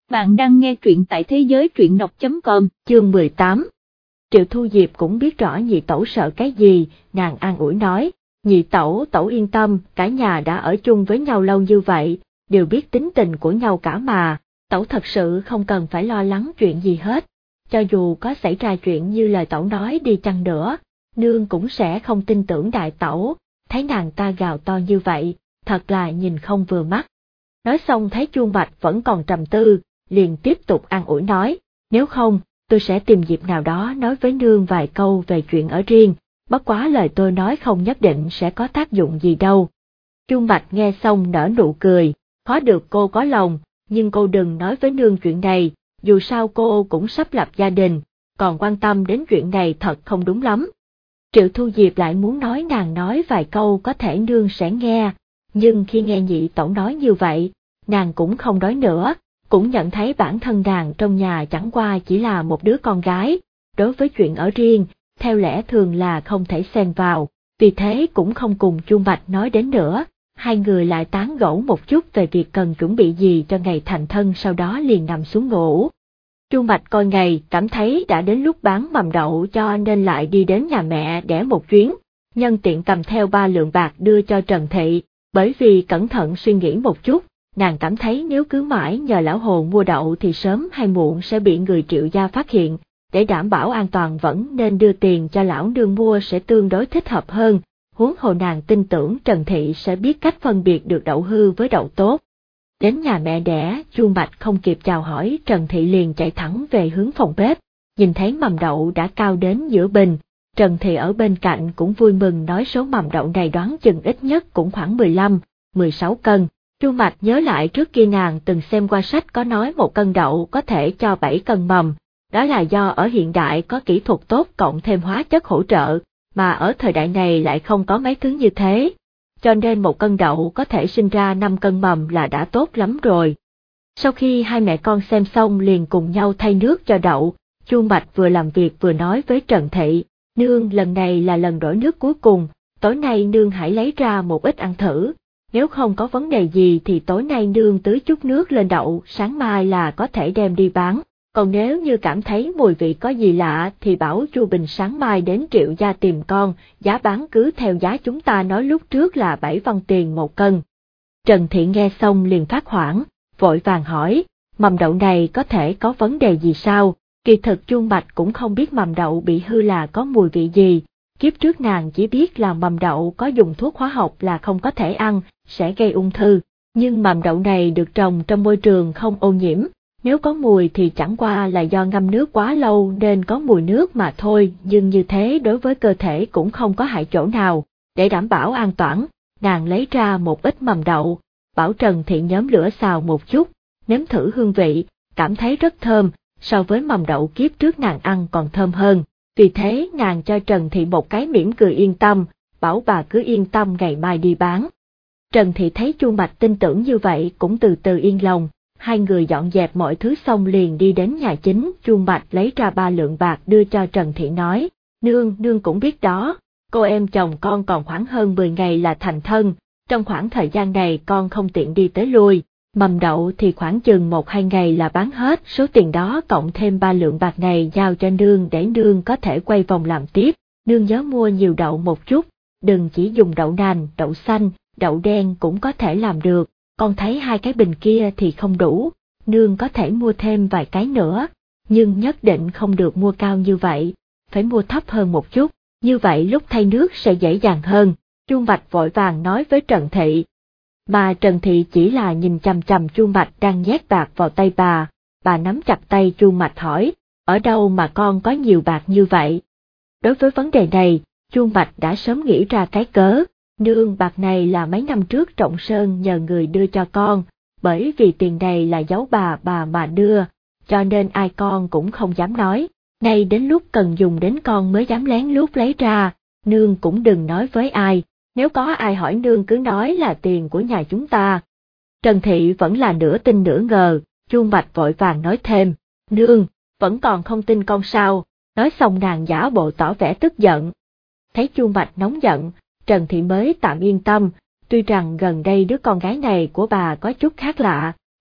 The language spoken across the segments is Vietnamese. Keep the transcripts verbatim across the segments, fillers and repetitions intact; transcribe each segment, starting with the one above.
Bạn đang nghe truyện tại thế giới truyện đọc chấm com, chương mười tám. Triệu Thu Diệp cũng biết rõ nhị tẩu sợ cái gì, nàng an ủi nói, nhị tẩu, tẩu yên tâm, cả nhà đã ở chung với nhau lâu như vậy, đều biết tính tình của nhau cả mà, tẩu thật sự không cần phải lo lắng chuyện gì hết, cho dù có xảy ra chuyện như lời tẩu nói đi chăng nữa, nương cũng sẽ không tin tưởng đại tẩu, thấy nàng ta gào to như vậy, thật là nhìn không vừa mắt. Nói xong thấy Chuông Bạch vẫn còn trầm tư, liền tiếp tục an ủi nói, nếu không, tôi sẽ tìm dịp nào đó nói với nương vài câu về chuyện ở riêng, bất quá lời tôi nói không nhất định sẽ có tác dụng gì đâu. Chuông Bạch nghe xong nở nụ cười, khó được cô có lòng, nhưng cô đừng nói với nương chuyện này, dù sao cô cũng sắp lập gia đình, còn quan tâm đến chuyện này thật không đúng lắm. Triệu Thu Diệp lại muốn nói nàng nói vài câu có thể nương sẽ nghe, nhưng khi nghe nhị tẩu nói như vậy, nàng cũng không nói nữa, cũng nhận thấy bản thân nàng trong nhà chẳng qua chỉ là một đứa con gái, đối với chuyện ở riêng, theo lẽ thường là không thể xen vào, vì thế cũng không cùng Chuông Bạch nói đến nữa, hai người lại tán gẫu một chút về việc cần chuẩn bị gì cho ngày thành thân, sau đó liền nằm xuống ngủ. Chuông Bạch coi ngày cảm thấy đã đến lúc bán mầm đậu cho nên lại đi đến nhà mẹ đẻ một chuyến, nhân tiện cầm theo ba lượng bạc đưa cho Trần Thị, bởi vì cẩn thận suy nghĩ một chút, nàng cảm thấy nếu cứ mãi nhờ lão hồ mua đậu thì sớm hay muộn sẽ bị người Triệu gia phát hiện, để đảm bảo an toàn vẫn nên đưa tiền cho lão nương mua sẽ tương đối thích hợp hơn, huống hồ nàng tin tưởng Trần Thị sẽ biết cách phân biệt được đậu hư với đậu tốt. Đến nhà mẹ đẻ, Chuông Bạch không kịp chào hỏi Trần Thị liền chạy thẳng về hướng phòng bếp, nhìn thấy mầm đậu đã cao đến giữa bình, Trần Thị ở bên cạnh cũng vui mừng nói số mầm đậu này đoán chừng ít nhất cũng khoảng mười lăm, mười sáu cân. Chuông Bạch nhớ lại trước kia nàng từng xem qua sách có nói một cân đậu có thể cho bảy cân mầm, đó là do ở hiện đại có kỹ thuật tốt cộng thêm hóa chất hỗ trợ, mà ở thời đại này lại không có mấy thứ như thế, cho nên một cân đậu có thể sinh ra năm cân mầm là đã tốt lắm rồi. Sau khi hai mẹ con xem xong liền cùng nhau thay nước cho đậu, Chuông Bạch vừa làm việc vừa nói với Trần Thị, nương lần này là lần đổi nước cuối cùng, tối nay nương hãy lấy ra một ít ăn thử. Nếu không có vấn đề gì thì tối nay nương tưới chút nước lên đậu, sáng mai là có thể đem đi bán, còn nếu như cảm thấy mùi vị có gì lạ thì bảo Chu Bình sáng mai đến Triệu gia tìm con, giá bán cứ theo giá chúng ta nói lúc trước là bảy văn tiền một cân. Trần Thị nghe xong liền phát hoảng, vội vàng hỏi, mầm đậu này có thể có vấn đề gì sao? Kỳ thực Chuông Bạch cũng không biết mầm đậu bị hư là có mùi vị gì. Kiếp trước nàng chỉ biết là mầm đậu có dùng thuốc hóa học là không có thể ăn, sẽ gây ung thư, nhưng mầm đậu này được trồng trong môi trường không ô nhiễm, nếu có mùi thì chẳng qua là do ngâm nước quá lâu nên có mùi nước mà thôi, nhưng như thế đối với cơ thể cũng không có hại chỗ nào. Để đảm bảo an toàn, nàng lấy ra một ít mầm đậu, bảo Trần Thị nhóm lửa xào một chút, nếm thử hương vị, cảm thấy rất thơm, so với mầm đậu kiếp trước nàng ăn còn thơm hơn. Vì thế nàng cho Trần Thị một cái mỉm cười yên tâm, bảo bà cứ yên tâm ngày mai đi bán. Trần Thị thấy Chuông Bạch tin tưởng như vậy cũng từ từ yên lòng, hai người dọn dẹp mọi thứ xong liền đi đến nhà chính, Chuông Bạch lấy ra ba lượng bạc đưa cho Trần Thị nói, nương, nương cũng biết đó, cô em chồng con còn khoảng hơn mười ngày là thành thân, trong khoảng thời gian này con không tiện đi tới lui. Mầm đậu thì khoảng chừng một hai ngày là bán hết, số tiền đó cộng thêm ba lượng bạc này giao cho nương để nương có thể quay vòng làm tiếp, nương nhớ mua nhiều đậu một chút, đừng chỉ dùng đậu nành, đậu xanh, đậu đen cũng có thể làm được, con thấy hai cái bình kia thì không đủ, nương có thể mua thêm vài cái nữa, nhưng nhất định không được mua cao như vậy, phải mua thấp hơn một chút, như vậy lúc thay nước sẽ dễ dàng hơn. Chuông Bạch vội vàng nói với Trần Thị. Mà Trần Thị chỉ là nhìn chằm chằm Chuông Bạch đang nhét bạc vào tay bà, bà nắm chặt tay Chuông Bạch hỏi, ở đâu mà con có nhiều bạc như vậy? Đối với vấn đề này, Chuông Bạch đã sớm nghĩ ra cái cớ, nương, bạc này là mấy năm trước Trọng Sơn nhờ người đưa cho con, bởi vì tiền này là giấu bà bà mà đưa, cho nên ai con cũng không dám nói, nay đến lúc cần dùng đến con mới dám lén lút lấy ra, nương cũng đừng nói với ai. Nếu có ai hỏi nương cứ nói là tiền của nhà chúng ta. Trần Thị vẫn là nửa tin nửa ngờ, Chuông Bạch vội vàng nói thêm, nương, vẫn còn không tin con sao, nói xong nàng giả bộ tỏ vẻ tức giận. Thấy Chuông Bạch nóng giận, Trần Thị mới tạm yên tâm, tuy rằng gần đây đứa con gái này của bà có chút khác lạ,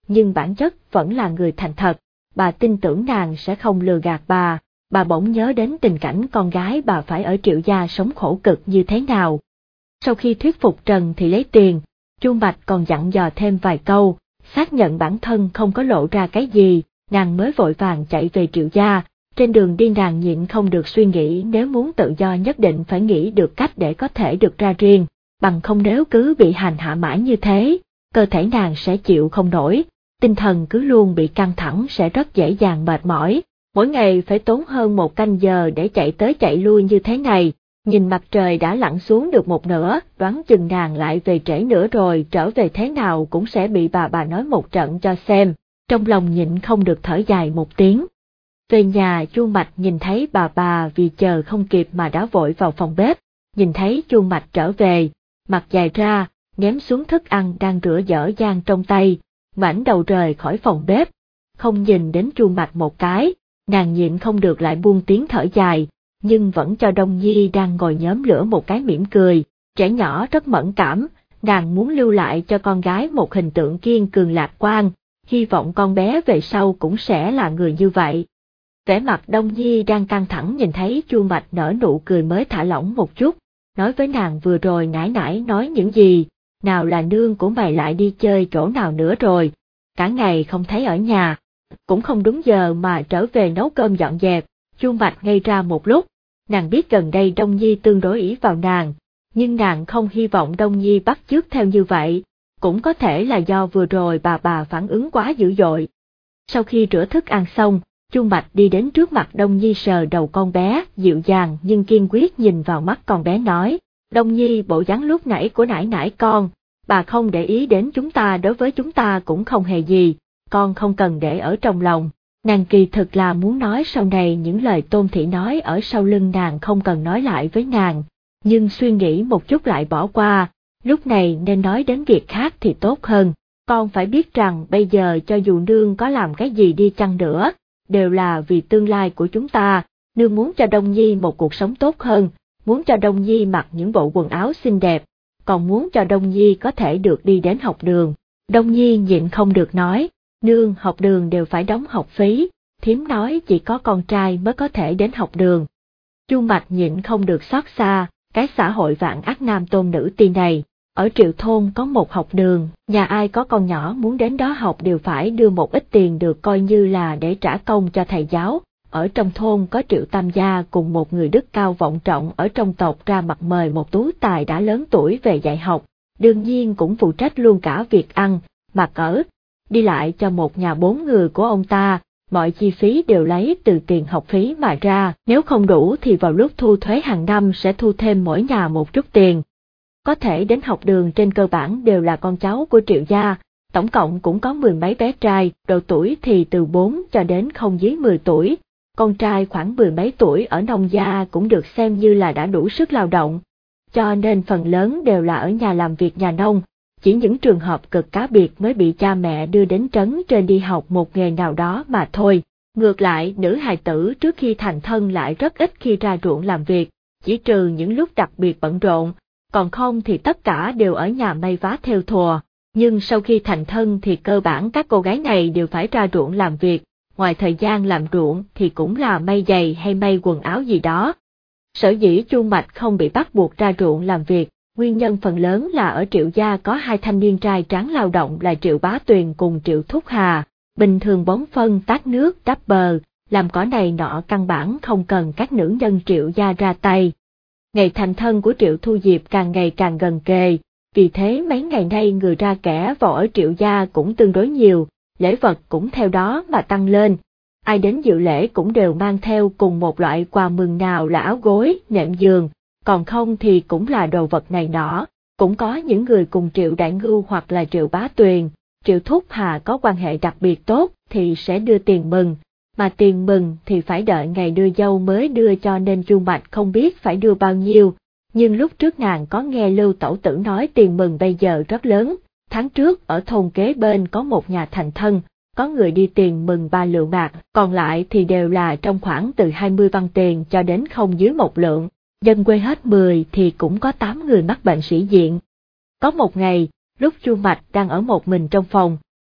nhưng bản chất vẫn là người thành thật, bà tin tưởng nàng sẽ không lừa gạt bà, bà bỗng nhớ đến tình cảnh con gái bà phải ở Triệu gia sống khổ cực như thế nào. Sau khi thuyết phục Trần Thị lấy tiền, Chu Mạch còn dặn dò thêm vài câu, xác nhận bản thân không có lộ ra cái gì, nàng mới vội vàng chạy về Triệu gia. Trên đường đi nàng nhịn không được suy nghĩ nếu muốn tự do nhất định phải nghĩ được cách để có thể được ra riêng, bằng không nếu cứ bị hành hạ mãi như thế, cơ thể nàng sẽ chịu không nổi, tinh thần cứ luôn bị căng thẳng sẽ rất dễ dàng mệt mỏi, mỗi ngày phải tốn hơn một canh giờ để chạy tới chạy lui như thế này, nhìn mặt trời đã lặn xuống được một nửa, đoán chừng nàng lại về trễ nữa rồi trở về thế nào cũng sẽ bị bà bà nói một trận cho xem, trong lòng nhịn không được thở dài một tiếng. Về nhà Chu Mạch nhìn thấy bà bà vì chờ không kịp mà đã vội vào phòng bếp, nhìn thấy Chu Mạch trở về, mặt dài ra, ném xuống thức ăn đang rửa dở dang trong tay, ngoảnh đầu rời khỏi phòng bếp, không nhìn đến Chu Mạch một cái, nàng nhịn không được lại buông tiếng thở dài, nhưng vẫn cho Đông Nhi đang ngồi nhóm lửa một cái mỉm cười, trẻ nhỏ rất mẫn cảm, nàng muốn lưu lại cho con gái một hình tượng kiên cường lạc quan, hy vọng con bé về sau cũng sẽ là người như vậy. Vẻ mặt Đông Nhi đang căng thẳng nhìn thấy Chu Mạch nở nụ cười mới thả lỏng một chút, nói với nàng vừa rồi nãy nãy nói những gì, nào là nương của mày lại đi chơi chỗ nào nữa rồi, cả ngày không thấy ở nhà, cũng không đúng giờ mà trở về nấu cơm dọn dẹp. Chu Mạch ngây ra một lúc, nàng biết gần đây Đông Nhi tương đối ý vào nàng, nhưng nàng không hy vọng Đông Nhi bắt chước theo như vậy, cũng có thể là do vừa rồi bà bà phản ứng quá dữ dội. Sau khi rửa thức ăn xong, Chu Mạch đi đến trước mặt Đông Nhi sờ đầu con bé, dịu dàng nhưng kiên quyết nhìn vào mắt con bé nói, Đông Nhi bộ dáng lúc nãy của nãy nãy con, bà không để ý đến chúng ta đối với chúng ta cũng không hề gì, con không cần để ở trong lòng. Nàng kỳ thực là muốn nói sau này những lời Tôn Thị nói ở sau lưng nàng không cần nói lại với nàng, nhưng suy nghĩ một chút lại bỏ qua, lúc này nên nói đến việc khác thì tốt hơn. Con phải biết rằng bây giờ cho dù nương có làm cái gì đi chăng nữa, đều là vì tương lai của chúng ta, nương muốn cho Đông Nhi một cuộc sống tốt hơn, muốn cho Đông Nhi mặc những bộ quần áo xinh đẹp, còn muốn cho Đông Nhi có thể được đi đến học đường. Đông Nhi nhịn không được nói, nương học đường đều phải đóng học phí, thím nói chỉ có con trai mới có thể đến học đường. Chu Mạch nhịn không được xót xa, cái xã hội vạn ác nam tôn nữ ti này, ở Triệu thôn có một học đường, nhà ai có con nhỏ muốn đến đó học đều phải đưa một ít tiền được coi như là để trả công cho thầy giáo. Ở trong thôn có Triệu Tam gia cùng một người đức cao vọng trọng ở trong tộc ra mặt mời một tú tài đã lớn tuổi về dạy học, đương nhiên cũng phụ trách luôn cả việc ăn, mặc ở, đi lại cho một nhà bốn người của ông ta, mọi chi phí đều lấy từ tiền học phí mà ra, nếu không đủ thì vào lúc thu thuế hàng năm sẽ thu thêm mỗi nhà một chút tiền. Có thể đến học đường trên cơ bản đều là con cháu của Triệu gia, tổng cộng cũng có mười mấy bé trai, độ tuổi thì từ bốn cho đến không dưới mười tuổi, con trai khoảng mười mấy tuổi ở nông gia cũng được xem như là đã đủ sức lao động, cho nên phần lớn đều là ở nhà làm việc nhà nông, chỉ những trường hợp cực cá biệt mới bị cha mẹ đưa đến trấn trên đi học một nghề nào đó mà thôi. Ngược lại, nữ hài tử trước khi thành thân lại rất ít khi ra ruộng làm việc, chỉ trừ những lúc đặc biệt bận rộn, còn không thì tất cả đều ở nhà may vá thêu thùa. Nhưng sau khi thành thân thì cơ bản các cô gái này đều phải ra ruộng làm việc, ngoài thời gian làm ruộng thì cũng là may giày hay may quần áo gì đó. Sở dĩ Chu Mạch không bị bắt buộc ra ruộng làm việc, nguyên nhân phần lớn là ở Triệu gia có hai thanh niên trai tráng lao động là Triệu Bá Tuyền cùng Triệu Thúc Hà, bình thường bón phân tát nước đắp bờ, làm cỏ này nọ căn bản không cần các nữ nhân Triệu gia ra tay. Ngày thành thân của Triệu Thu Diệp càng ngày càng gần kề, vì thế mấy ngày nay người ra kẻ vào ở Triệu gia cũng tương đối nhiều, lễ vật cũng theo đó mà tăng lên. Ai đến dự lễ cũng đều mang theo cùng một loại quà mừng, nào là áo gối, nệm giường, còn không thì cũng là đồ vật này nọ. Cũng có những người cùng Triệu Đại Ngưu hoặc là Triệu Bá Tuyền, Triệu Thúc Hà có quan hệ đặc biệt tốt thì sẽ đưa tiền mừng, mà tiền mừng thì phải đợi ngày đưa dâu mới đưa, cho nên Chu Mạch không biết phải đưa bao nhiêu, nhưng lúc trước nàng có nghe Lưu Tẩu Tử nói tiền mừng bây giờ rất lớn. Tháng trước ở thôn kế bên có một nhà thành thân, có người đi tiền mừng ba lượng bạc, còn lại thì đều là trong khoảng từ hai mươi văn tiền cho đến không dưới một lượng, dân quê hết mười thì cũng có tám người mắc bệnh sĩ diện. Có một ngày, lúc Chu Mạch đang ở một mình trong phòng,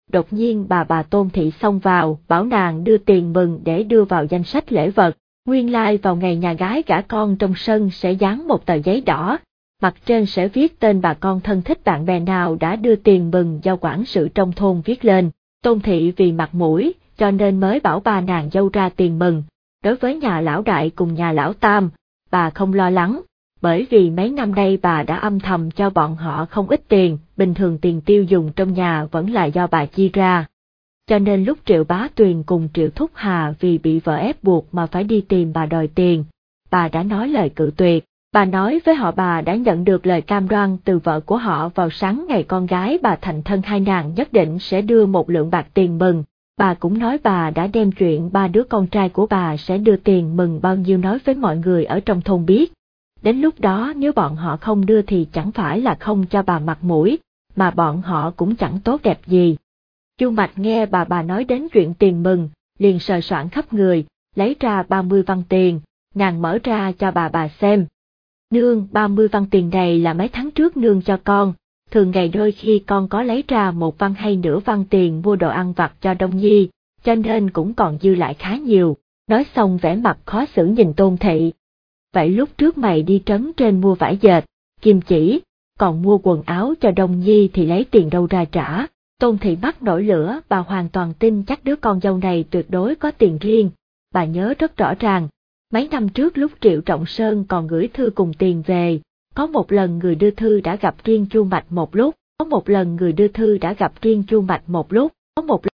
Đột nhiên bà bà Tôn Thị xông vào, bảo nàng đưa tiền mừng để đưa vào danh sách lễ vật. Nguyên lai vào ngày nhà gái gả con trong sân sẽ dán một tờ giấy đỏ, mặt trên sẽ viết tên bà con thân thích bạn bè nào đã đưa tiền mừng do quản sự trong thôn viết lên. Tôn Thị vì mặt mũi, cho nên mới bảo bà nàng dâu ra tiền mừng. Đối với nhà lão đại cùng nhà lão tam, bà không lo lắng, bởi vì mấy năm nay bà đã âm thầm cho bọn họ không ít tiền, bình thường tiền tiêu dùng trong nhà vẫn là do bà chi ra. Cho nên lúc Triệu Bá Tuyền cùng Triệu Thúc Hà vì bị vợ ép buộc mà phải đi tìm bà đòi tiền, bà đã nói lời cự tuyệt. Bà nói với họ bà đã nhận được lời cam đoan từ vợ của họ vào sáng ngày con gái bà thành thân hai nàng nhất định sẽ đưa một lượng bạc tiền mừng. Bà cũng nói bà đã đem chuyện ba đứa con trai của bà sẽ đưa tiền mừng bao nhiêu nói với mọi người ở trong thôn biết. Đến lúc đó nếu bọn họ không đưa thì chẳng phải là không cho bà mặt mũi, mà bọn họ cũng chẳng tốt đẹp gì. Chu Mạch nghe bà bà nói đến chuyện tiền mừng, liền sờ soạn khắp người, lấy ra ba mươi văn tiền, nàng mở ra cho bà bà xem. Nương, ba mươi văn tiền này là mấy tháng trước nương cho con, thường ngày đôi khi con có lấy ra một văn hay nửa văn tiền mua đồ ăn vặt cho Đông Nhi, cho nên cũng còn dư lại khá nhiều. Nói xong vẻ mặt khó xử nhìn Tôn Thị. Vậy lúc trước mày đi trấn trên mua vải dệt, kim chỉ, còn mua quần áo cho Đông Nhi thì lấy tiền đâu ra trả? Tôn Thị mắt nổi lửa, bà hoàn toàn tin chắc đứa con dâu này tuyệt đối có tiền riêng. Bà nhớ rất rõ ràng, mấy năm trước lúc Triệu Trọng Sơn còn gửi thư cùng tiền về, có một lần người đưa thư đã gặp riêng Chu Mạch một lúc, có một lần người đưa thư đã gặp riêng Chu Mạch một lúc, có một